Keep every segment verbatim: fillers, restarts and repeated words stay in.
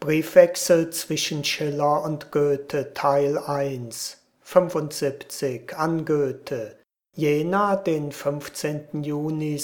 Briefwechsel zwischen Schiller und Goethe Teil eins fünfundsiebzig an Goethe Jena, den fünfzehnten Juni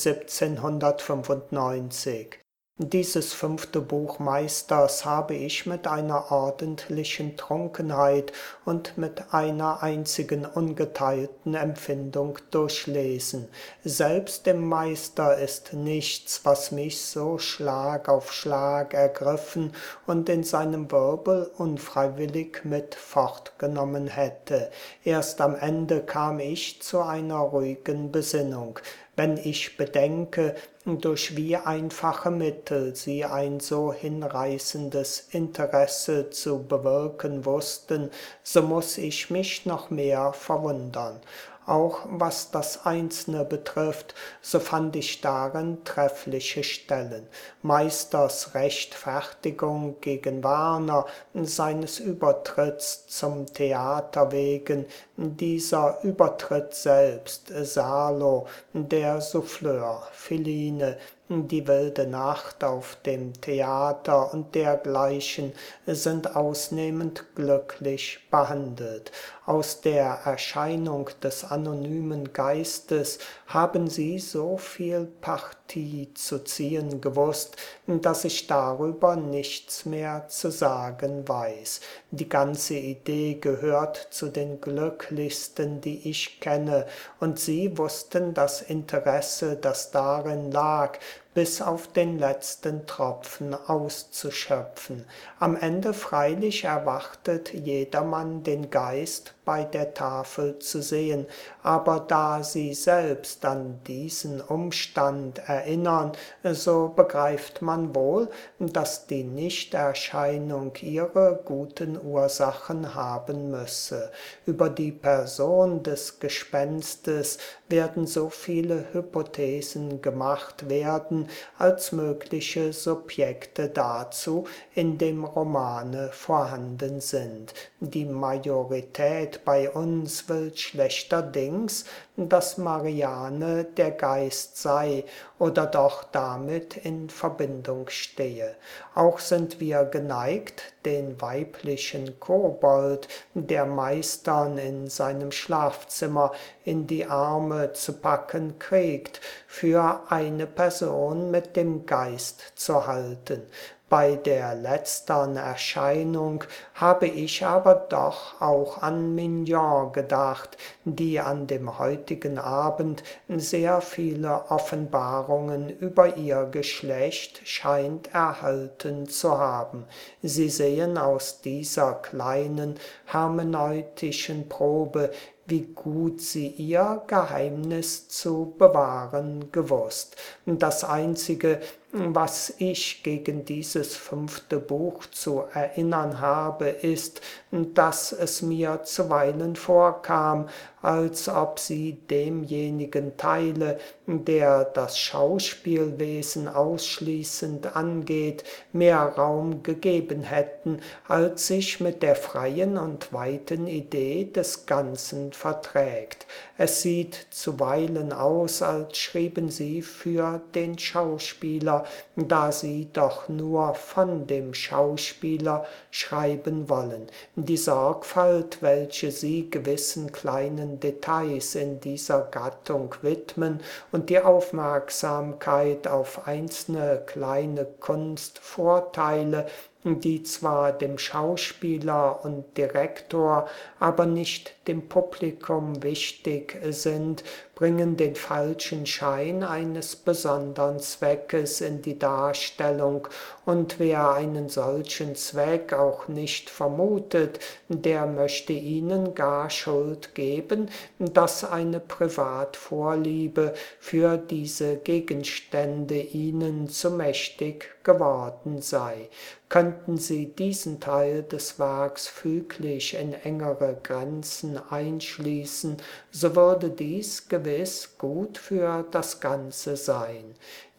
siebzehnhundertfünfundneunzig. Dieses fünfte Buch Meisters habe ich mit einer ordentlichen Trunkenheit und mit einer einzigen ungeteilten Empfindung durchlesen. Selbst im Meister ist nichts, was mich so Schlag auf Schlag ergriffen und in seinem Wirbel unfreiwillig mit fortgenommen hätte. Erst am Ende kam ich zu einer ruhigen Besinnung. Wenn ich bedenke, durch wie einfache Mittel sie ein so hinreißendes Interesse zu bewirken wussten, so muß ich mich noch mehr verwundern. Auch was das Einzelne betrifft, so fand ich darin treffliche Stellen. Meisters Rechtfertigung gegen Warner, seines Übertritts zum Theater wegen, dieser Übertritt selbst, Serlo, der Souffleur, Philine, die wilde Nacht auf dem Theater und dergleichen sind ausnehmend glücklich behandelt. Aus der Erscheinung des anonymen Geistes haben sie so viel Partie zu ziehen gewusst, dass ich darüber nichts mehr zu sagen weiß. Die ganze Idee gehört zu den glücklichsten, die ich kenne, und sie wussten das Interesse, das darin lag, bis auf den letzten Tropfen auszuschöpfen. Am Ende freilich erwartet jedermann den Geist bei der Tafel zu sehen, aber da sie selbst an diesen Umstand erinnern, so begreift man wohl, dass die Nichterscheinung ihre guten Ursachen haben müsse. Über die Person des Gespenstes werden so viele Hypothesen gemacht werden, als mögliche Subjekte dazu in dem Romane vorhanden sind. Die Majorität bei uns will schlechterdings, dass Mariane der Geist sei oder doch damit in Verbindung stehe. Auch sind wir geneigt, den weiblichen Kobold, der Meistern in seinem Schlafzimmer in die Arme zu packen kriegt, für eine Person mit dem Geist zu halten. Bei der letztern Erscheinung habe ich aber doch auch an Mignon gedacht, die an dem heutigen Abend sehr viele Offenbarungen über ihr Geschlecht scheint erhalten zu haben. Sie sehen aus dieser kleinen hermeneutischen Probe, wie gut sie ihr Geheimnis zu bewahren gewusst. Das Einzige, was ich gegen dieses fünfte Buch zu erinnern habe, ist, dass es mir zuweilen vorkam, als ob sie demjenigen Teile, der das Schauspielwesen ausschließend angeht, mehr Raum gegeben hätten, als sich mit der freien und weiten Idee des Ganzen verträgt. Es sieht zuweilen aus, als schrieben sie für den Schauspieler, da sie doch nur von dem Schauspieler schreiben wollen. Die Sorgfalt, welche sie gewissen kleinen Details in dieser Gattung widmen, und die Aufmerksamkeit auf einzelne kleine Kunstvorteile, die zwar dem Schauspieler und Direktor, aber nicht dem Publikum wichtig sind, bringen den falschen Schein eines besonderen Zweckes in die Darstellung, und wer einen solchen Zweck auch nicht vermutet, der möchte ihnen gar Schuld geben, dass eine Privatvorliebe für diese Gegenstände ihnen zu mächtig geworden sei. Könnten sie diesen Teil des Werks füglich in engere Grenzen einschließen, so würde dies gewiss gut für das Ganze sein.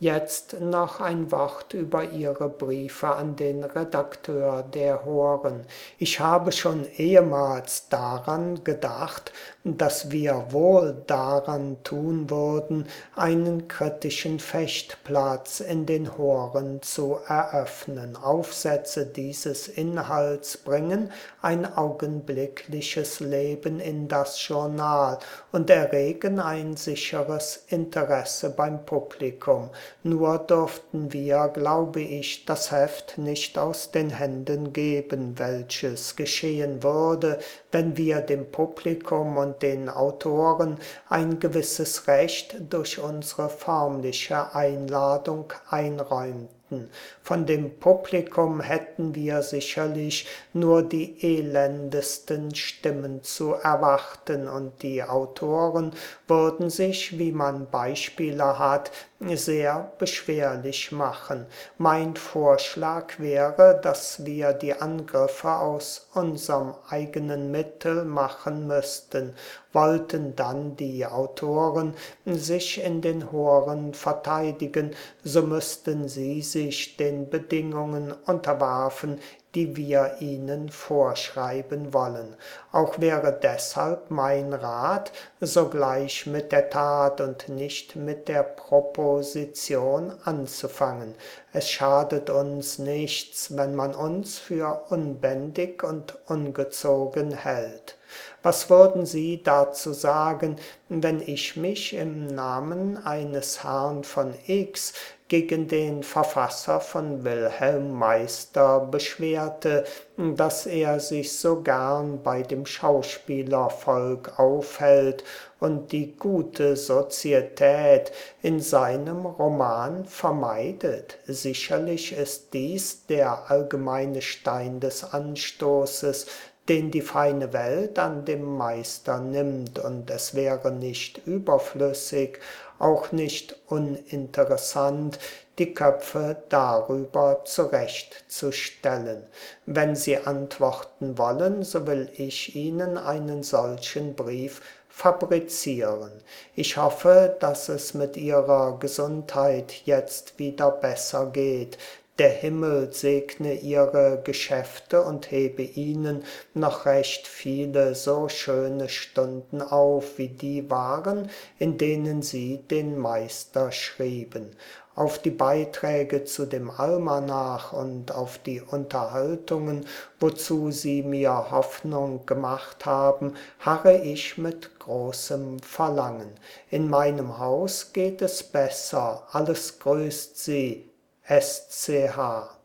Jetzt noch ein Wort über Ihre Briefe an den Redakteur der Horen. Ich habe schon ehemals daran gedacht, dass wir wohl daran tun würden, einen kritischen Fechtplatz in den Horen zu eröffnen. Aufsätze dieses Inhalts bringen ein augenblickliches Leben in das Journal und erregen ein sicheres Interesse beim Publikum. Nur durften wir, glaube ich, das Heft nicht aus den Händen geben, welches geschehen würde, wenn wir dem Publikum und den Autoren ein gewisses Recht durch unsere förmliche Einladung einräumten. Von dem Publikum hätten wir sicherlich nur die elendesten Stimmen zu erwarten, und die Autoren würden sich, wie man Beispiele hat, sehr beschwerlich machen. Mein Vorschlag wäre, dass wir die Angriffe aus unserem eigenen Mittel machen müssten. Wollten dann die Autoren sich in den Horen verteidigen, so müssten sie sich den Bedingungen unterwerfen, die wir ihnen vorschreiben wollen. Auch wäre deshalb mein Rat, sogleich mit der Tat und nicht mit der Proposition anzufangen. Es schadet uns nichts, wenn man uns für unbändig und ungezogen hält. Was würden Sie dazu sagen, wenn ich mich im Namen eines Herrn von X gegen den Verfasser von Wilhelm Meister beschwerte, dass er sich so gern bei dem Schauspielervolk aufhält und die gute Sozietät in seinem Roman vermeidet? Sicherlich ist dies der allgemeine Stein des Anstoßes, den die feine Welt an dem Meister nimmt, und es wäre nicht überflüssig, auch nicht uninteressant, die Köpfe darüber zurechtzustellen. Wenn Sie antworten wollen, so will ich Ihnen einen solchen Brief fabrizieren. Ich hoffe, dass es mit Ihrer Gesundheit jetzt wieder besser geht. Der Himmel segne Ihre Geschäfte und hebe Ihnen noch recht viele so schöne Stunden auf, wie die waren, in denen Sie den Meister schrieben. Auf die Beiträge zu dem Almanach und auf die Unterhaltungen, wozu Sie mir Hoffnung gemacht haben, harre ich mit großem Verlangen. In meinem Haus geht es besser, alles grüßt Sie, S C H